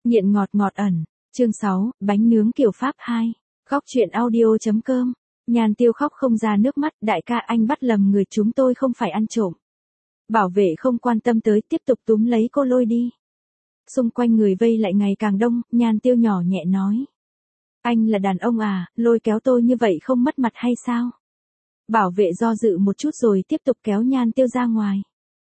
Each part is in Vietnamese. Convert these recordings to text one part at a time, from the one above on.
Nghiện ngọt ngọt ẩn. Chương 6, bánh nướng kiểu Pháp 2. Khóc chuyện audio.com. Nhan Tiêu khóc không ra nước mắt, đại ca anh bắt lầm người, chúng tôi không phải ăn trộm. Bảo vệ không quan tâm tới, tiếp tục túm lấy cô lôi đi. Xung quanh người vây lại ngày càng đông, Nhan Tiêu nhỏ nhẹ nói. Anh là đàn ông à, lôi kéo tôi như vậy không mất mặt hay sao? Bảo vệ do dự một chút rồi tiếp tục kéo Nhan Tiêu ra ngoài.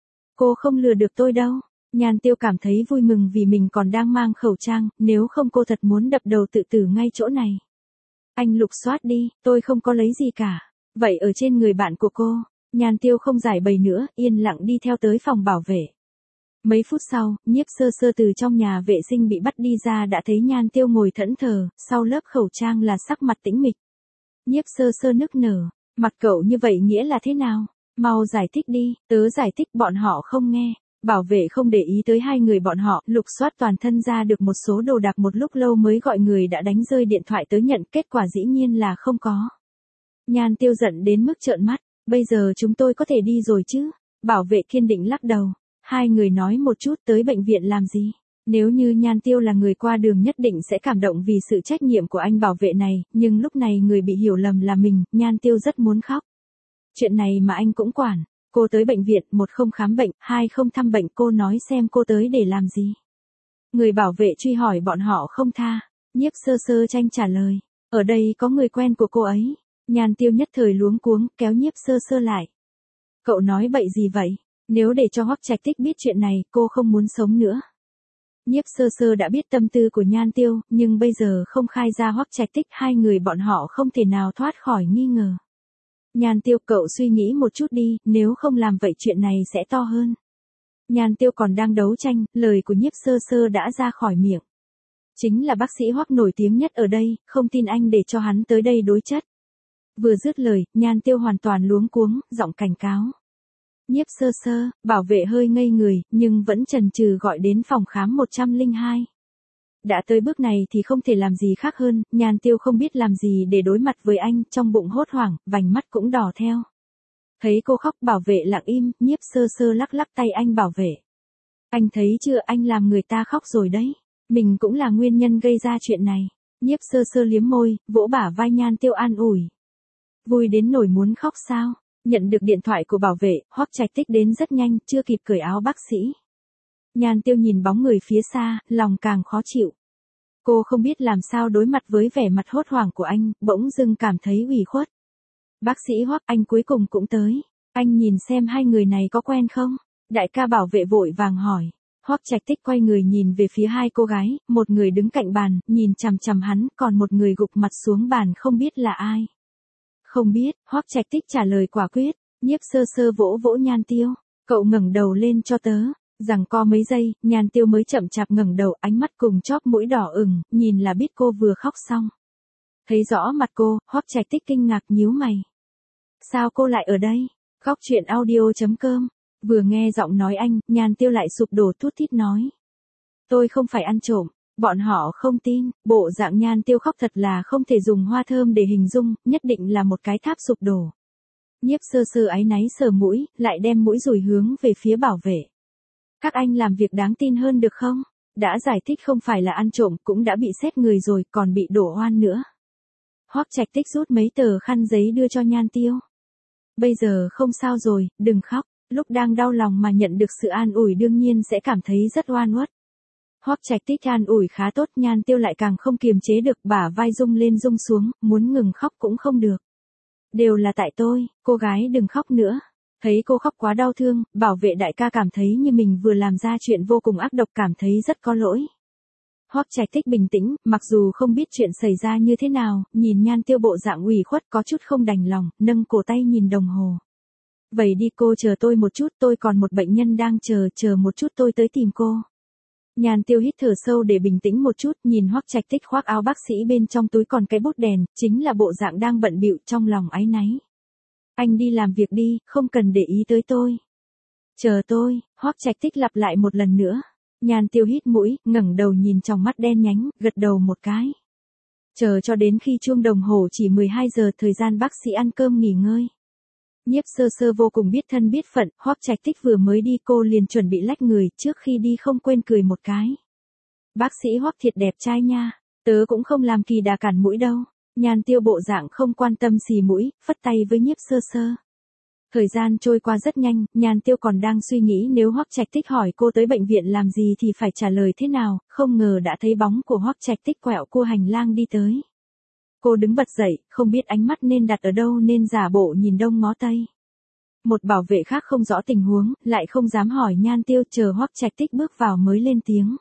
Cô không lừa được tôi đâu. Nhan Tiêu cảm thấy vui mừng vì mình còn đang mang khẩu trang, nếu không cô thật muốn đập đầu tự tử ngay chỗ này. Anh lục soát đi, tôi không có lấy gì cả. Vậy ở trên người bạn của cô. Nhan Tiêu không giải bày nữa, yên lặng đi theo tới phòng bảo vệ. Mấy phút sau, Nhiếp Sơ Sơ từ trong nhà vệ sinh bị bắt đi ra đã thấy Nhan Tiêu ngồi thẫn thờ, sau lớp khẩu trang là sắc mặt tĩnh mịch. Nhiếp Sơ Sơ nức nở, mặt cậu như vậy nghĩa là thế nào? Mau giải thích đi, tớ giải thích bọn họ không nghe. Bảo vệ không để ý tới hai người bọn họ, lục soát toàn thân ra được một số đồ đạc, một lúc lâu mới gọi người đã đánh rơi điện thoại tới nhận, kết quả dĩ nhiên là không có. Nhan Tiêu giận đến mức trợn mắt, bây giờ chúng tôi có thể đi rồi chứ? Bảo vệ kiên định lắc đầu. Hai người nói một chút, tới bệnh viện làm gì? Nếu như Nhan Tiêu là người qua đường nhất định sẽ cảm động vì sự trách nhiệm của anh bảo vệ này, nhưng lúc này người bị hiểu lầm là mình, Nhan Tiêu rất muốn khóc. Chuyện này mà anh cũng quản. Cô tới bệnh viện, 1 không khám bệnh, 2 không thăm bệnh, cô nói xem cô tới để làm gì? Người bảo vệ truy hỏi bọn họ không tha. Nhiếp Sơ Sơ tranh trả lời. Ở đây có người quen của cô ấy. Nhan Tiêu nhất thời luống cuống, kéo Nhiếp Sơ Sơ lại. Cậu nói bậy gì vậy? Nếu để cho Hoắc Trạch Tích biết chuyện này, cô không muốn sống nữa. Nhiếp Sơ Sơ đã biết tâm tư của Nhan Tiêu, nhưng bây giờ không khai ra Hoắc Trạch Tích, hai người bọn họ không thể nào thoát khỏi nghi ngờ. Nhan Tiêu, cậu suy nghĩ một chút đi, nếu không làm vậy chuyện này sẽ to hơn. Nhan Tiêu còn đang đấu tranh, lời của Nhiếp Sơ Sơ đã ra khỏi miệng. Chính là bác sĩ Hoắc nổi tiếng nhất ở đây, không tin anh để cho hắn tới đây đối chất. Vừa dứt lời, Nhan Tiêu hoàn toàn luống cuống, giọng cảnh cáo. Nhiếp Sơ Sơ, bảo vệ hơi ngây người, nhưng vẫn chần chừ gọi đến phòng khám 102. Đã tới bước này thì không thể làm gì khác hơn, Nhan Tiêu không biết làm gì để đối mặt với anh, trong bụng hốt hoảng, vành mắt cũng đỏ theo. Thấy cô khóc, bảo vệ lặng im, Nhiếp Sơ Sơ lắc lắc tay anh bảo vệ. Anh thấy chưa, anh làm người ta khóc rồi đấy. Mình cũng là nguyên nhân gây ra chuyện này. Nhiếp Sơ Sơ liếm môi, vỗ bả vai Nhan Tiêu an ủi. Vui đến nỗi muốn khóc sao? Nhận được điện thoại của bảo vệ, Hoắc Trạch Tích đến rất nhanh, chưa kịp cởi áo bác sĩ. Nhan Tiêu nhìn bóng người phía xa, lòng càng khó chịu. Cô không biết làm sao đối mặt với vẻ mặt hốt hoảng của anh, bỗng dưng cảm thấy ủy khuất. Bác sĩ Hoắc, anh cuối cùng cũng tới. Anh nhìn xem hai người này có quen không? Đại ca bảo vệ vội vàng hỏi. Hoắc Trạch Tích quay người nhìn về phía hai cô gái, một người đứng cạnh bàn, nhìn chằm chằm hắn, còn một người gục mặt xuống bàn không biết là ai. Không biết, Hoắc Trạch Tích trả lời quả quyết. Nhiếp Sơ Sơ vỗ vỗ Nhan Tiêu. Cậu ngẩng đầu lên cho tớ. Giằng co mấy giây, Nhan Tiêu mới chậm chạp ngẩng đầu, ánh mắt cùng chóp mũi đỏ ửng, nhìn là biết cô vừa khóc xong. Thấy rõ mặt cô, Hoắc Trạch Tích kinh ngạc nhíu mày. Sao cô lại ở đây? Khóc chuyện audio.com. Vừa nghe giọng nói anh, Nhan Tiêu lại sụp đổ thút thít nói. Tôi không phải ăn trộm. Bọn họ không tin, bộ dạng Nhan Tiêu khóc thật là không thể dùng hoa thơm để hình dung, nhất định là một cái tháp sụp đổ. Nhiếp Sơ Sơ áy náy sờ mũi, lại đem mũi dùi hướng về phía bảo vệ. Các anh làm việc đáng tin hơn được không? Đã giải thích không phải là ăn trộm, cũng đã bị xét người rồi, còn bị đổ oan nữa. Hoắc Trạch Tích rút mấy tờ khăn giấy đưa cho Nhan Tiêu. Bây giờ không sao rồi, đừng khóc, lúc đang đau lòng mà nhận được sự an ủi đương nhiên sẽ cảm thấy rất oan uất. Hoắc Trạch Tích an ủi khá tốt, Nhan Tiêu lại càng không kiềm chế được, bả vai rung lên rung xuống, muốn ngừng khóc cũng không được. Đều là tại tôi, cô gái đừng khóc nữa. Thấy cô khóc quá đau thương, bảo vệ đại ca cảm thấy như mình vừa làm ra chuyện vô cùng ác độc, cảm thấy rất có lỗi. Hoắc Trạch Tích bình tĩnh, mặc dù không biết chuyện xảy ra như thế nào, nhìn Nhan Tiêu bộ dạng ủy khuất có chút không đành lòng, nâng cổ tay nhìn đồng hồ. Vậy đi cô chờ tôi một chút, tôi còn một bệnh nhân đang chờ một chút tôi tới tìm cô. Nhan Tiêu hít thở sâu để bình tĩnh một chút, nhìn Hoắc Trạch Tích khoác áo bác sĩ bên trong túi còn cái bút đèn, chính là bộ dạng đang bận bịu, trong lòng áy náy. Anh đi làm việc đi, không cần để ý tới tôi. Chờ tôi, Hoắc Trạch Tích lặp lại một lần nữa. Nhan Tiêu hít mũi, ngẩng đầu nhìn trong mắt đen nhánh, gật đầu một cái. Chờ cho đến khi chuông đồng hồ chỉ 12 giờ, thời gian bác sĩ ăn cơm nghỉ ngơi. Nhiếp Sơ Sơ vô cùng biết thân biết phận, Hoắc Trạch Tích vừa mới đi cô liền chuẩn bị lách người, trước khi đi không quên cười một cái. Bác sĩ Hoắc thiệt đẹp trai nha, tớ cũng không làm kỳ đà cản mũi đâu. Nhan Tiêu bộ dạng không quan tâm xì mũi, phất tay với Nhiếp Sơ Sơ. Thời gian trôi qua rất nhanh, Nhan Tiêu còn đang suy nghĩ nếu Hoắc Trạch Tích hỏi cô tới bệnh viện làm gì thì phải trả lời thế nào, không ngờ đã thấy bóng của Hoắc Trạch Tích quẹo cua hành lang đi tới. Cô đứng bật dậy, không biết ánh mắt nên đặt ở đâu nên giả bộ nhìn đông ngó tây. Một bảo vệ khác không rõ tình huống, lại không dám hỏi Nhan Tiêu, chờ Hoắc Trạch Tích bước vào mới lên tiếng.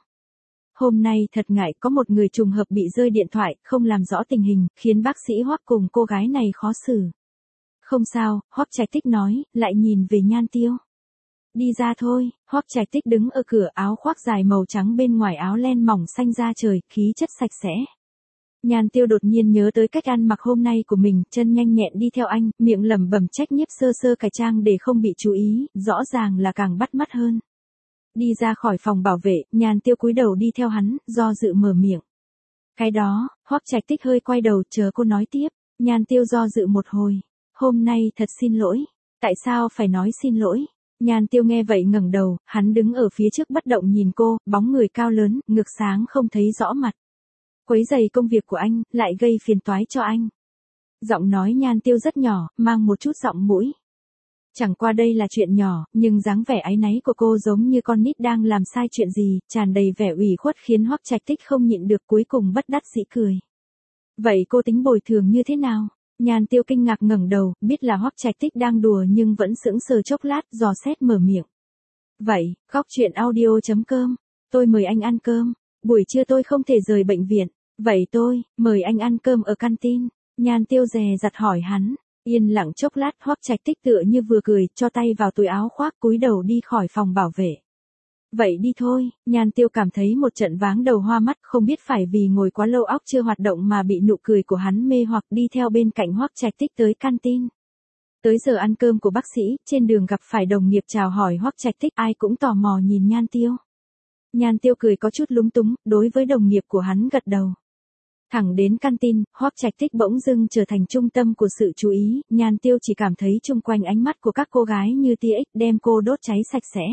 Hôm nay thật ngại có một người trùng hợp bị rơi điện thoại, không làm rõ tình hình, khiến bác sĩ Hoắc cùng cô gái này khó xử. Không sao, Hoắc Trạch Tích nói, lại nhìn về Nhan Tiêu. Đi ra thôi, Hoắc Trạch Tích đứng ở cửa, áo khoác dài màu trắng bên ngoài áo len mỏng xanh da trời, khí chất sạch sẽ. Nhan Tiêu đột nhiên nhớ tới cách ăn mặc hôm nay của mình, chân nhanh nhẹn đi theo anh, miệng lẩm bẩm trách Nhiếp Sơ Sơ cải trang để không bị chú ý, rõ ràng là càng bắt mắt hơn. Đi ra khỏi phòng bảo vệ, Nhan Tiêu cúi đầu đi theo hắn, do dự mở miệng. Cái đó, Hoắc Trạch Tích hơi quay đầu chờ cô nói tiếp. Nhan Tiêu do dự một hồi. Hôm nay thật xin lỗi. Tại sao phải nói xin lỗi? Nhan Tiêu nghe vậy ngẩng đầu, hắn đứng ở phía trước bất động nhìn cô, bóng người cao lớn, ngực sáng không thấy rõ mặt. Quấy rầy công việc của anh, lại gây phiền toái cho anh. Giọng nói Nhan Tiêu rất nhỏ, mang một chút giọng mũi. Chẳng qua đây là chuyện nhỏ, nhưng dáng vẻ áy náy của cô giống như con nít đang làm sai chuyện gì, tràn đầy vẻ ủy khuất khiến Hoắc Trạch Tích không nhịn được cuối cùng bất đắc dĩ cười. Vậy cô tính bồi thường như thế nào? Nhan Tiêu kinh ngạc ngẩng đầu, biết là Hoắc Trạch Tích đang đùa nhưng vẫn sững sờ chốc lát, dò xét mở miệng. Vậy, Góc Chuyện Audio.com, tôi mời anh ăn cơm. Buổi trưa tôi không thể rời bệnh viện. Vậy tôi, mời anh ăn cơm ở canteen. Nhan Tiêu dè dặt hỏi hắn. Yên lặng chốc lát, Hoắc Trạch Tích tựa như vừa cười, cho tay vào túi áo khoác cúi đầu đi khỏi phòng bảo vệ. Vậy đi thôi, Nhan Tiêu cảm thấy một trận váng đầu hoa mắt, không biết phải vì ngồi quá lâu óc chưa hoạt động mà bị nụ cười của hắn mê hoặc, đi theo bên cạnh Hoắc Trạch Tích tới canteen. Tới giờ ăn cơm của bác sĩ, trên đường gặp phải đồng nghiệp chào hỏi Hoắc Trạch Tích, ai cũng tò mò nhìn Nhan Tiêu. Nhan Tiêu cười có chút lúng túng, đối với đồng nghiệp của hắn gật đầu. Thẳng đến canteen, Hoắc Trạch Tích bỗng dưng trở thành trung tâm của sự chú ý, Nhan Tiêu chỉ cảm thấy chung quanh ánh mắt của các cô gái như tia ích đem cô đốt cháy sạch sẽ.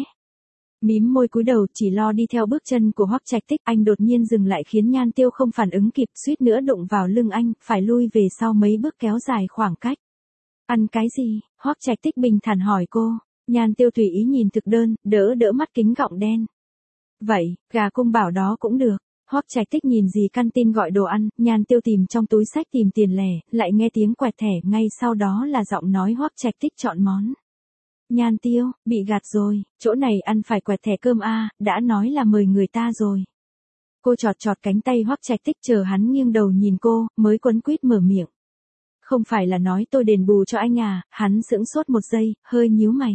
Mím môi cúi đầu chỉ lo đi theo bước chân của Hoắc Trạch Tích, anh đột nhiên dừng lại khiến Nhan Tiêu không phản ứng kịp, suýt nữa đụng vào lưng anh, phải lui về sau mấy bước kéo dài khoảng cách. Ăn cái gì? Hoắc Trạch Tích bình thản hỏi cô. Nhan Tiêu tùy ý nhìn thực đơn, đỡ mắt kính gọng đen. Vậy, gà cung bảo đó cũng được. Hoắc Trạch Tích nhìn gì canteen gọi đồ ăn, Nhan Tiêu tìm trong túi xách tìm tiền lẻ, lại nghe tiếng quẹt thẻ, ngay sau đó là giọng nói Hoắc Trạch Tích chọn món. Nhan Tiêu, bị gạt rồi, chỗ này ăn phải quẹt thẻ cơm a, đã nói là mời người ta rồi. Cô chọt cánh tay Hoắc Trạch Tích chờ hắn nghiêng đầu nhìn cô, mới quấn quýt mở miệng. Không phải là nói tôi đền bù cho anh à, hắn sững sốt một giây, hơi nhíu mày.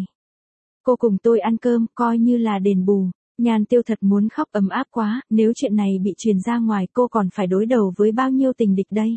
Cô cùng tôi ăn cơm, coi như là đền bù. Nhan Tiêu thật muốn khóc, ấm áp quá, nếu chuyện này bị truyền ra ngoài cô còn phải đối đầu với bao nhiêu tình địch đây.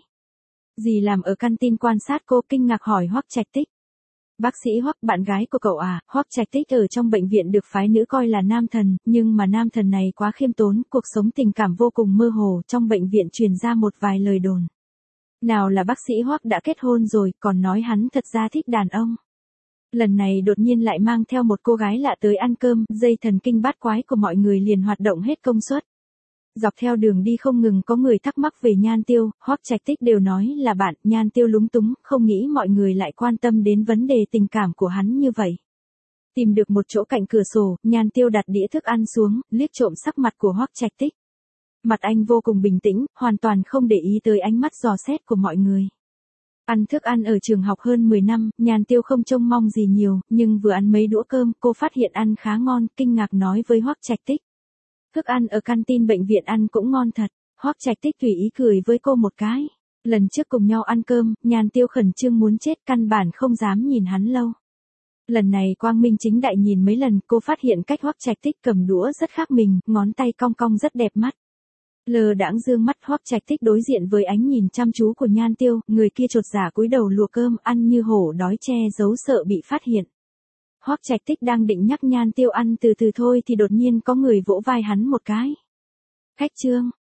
Dì làm ở canteen quan sát cô, kinh ngạc hỏi Hoắc Trạch Tích. Bác sĩ Hoắc, bạn gái của cậu à? Hoắc Trạch Tích ở trong bệnh viện được phái nữ coi là nam thần, nhưng mà nam thần này quá khiêm tốn, cuộc sống tình cảm vô cùng mơ hồ, trong bệnh viện truyền ra một vài lời đồn. Nào là bác sĩ Hoắc đã kết hôn rồi, còn nói hắn thật ra thích đàn ông. Lần này đột nhiên lại mang theo một cô gái lạ tới ăn cơm, dây thần kinh bát quái của mọi người liền hoạt động hết công suất. Dọc theo đường đi không ngừng có người thắc mắc về Nhan Tiêu, Hoắc Trạch Tích đều nói là bạn, Nhan Tiêu lúng túng, không nghĩ mọi người lại quan tâm đến vấn đề tình cảm của hắn như vậy. Tìm được một chỗ cạnh cửa sổ, Nhan Tiêu đặt đĩa thức ăn xuống, liếc trộm sắc mặt của Hoắc Trạch Tích. Mặt anh vô cùng bình tĩnh, hoàn toàn không để ý tới ánh mắt dò xét của mọi người. Ăn thức ăn ở trường học hơn 10 năm, Nhan Tiêu không trông mong gì nhiều, nhưng vừa ăn mấy đũa cơm, cô phát hiện ăn khá ngon, kinh ngạc nói với Hoắc Trạch Tích. Thức ăn ở canteen bệnh viện ăn cũng ngon thật. Hoắc Trạch Tích tùy ý cười với cô một cái. Lần trước cùng nhau ăn cơm, Nhan Tiêu khẩn trương muốn chết, căn bản không dám nhìn hắn lâu. Lần này quang minh chính đại nhìn mấy lần, cô phát hiện cách Hoắc Trạch Tích cầm đũa rất khác mình, ngón tay cong cong rất đẹp mắt. Lờ đãng dương mắt, Hoắc Trạch Tích đối diện với ánh nhìn chăm chú của Nhan Tiêu, người kia chột dạ cúi đầu lùa cơm, ăn như hổ đói che giấu sợ bị phát hiện. Hoắc Trạch Tích đang định nhắc Nhan Tiêu ăn từ từ thôi thì đột nhiên có người vỗ vai hắn một cái. Khách Trương,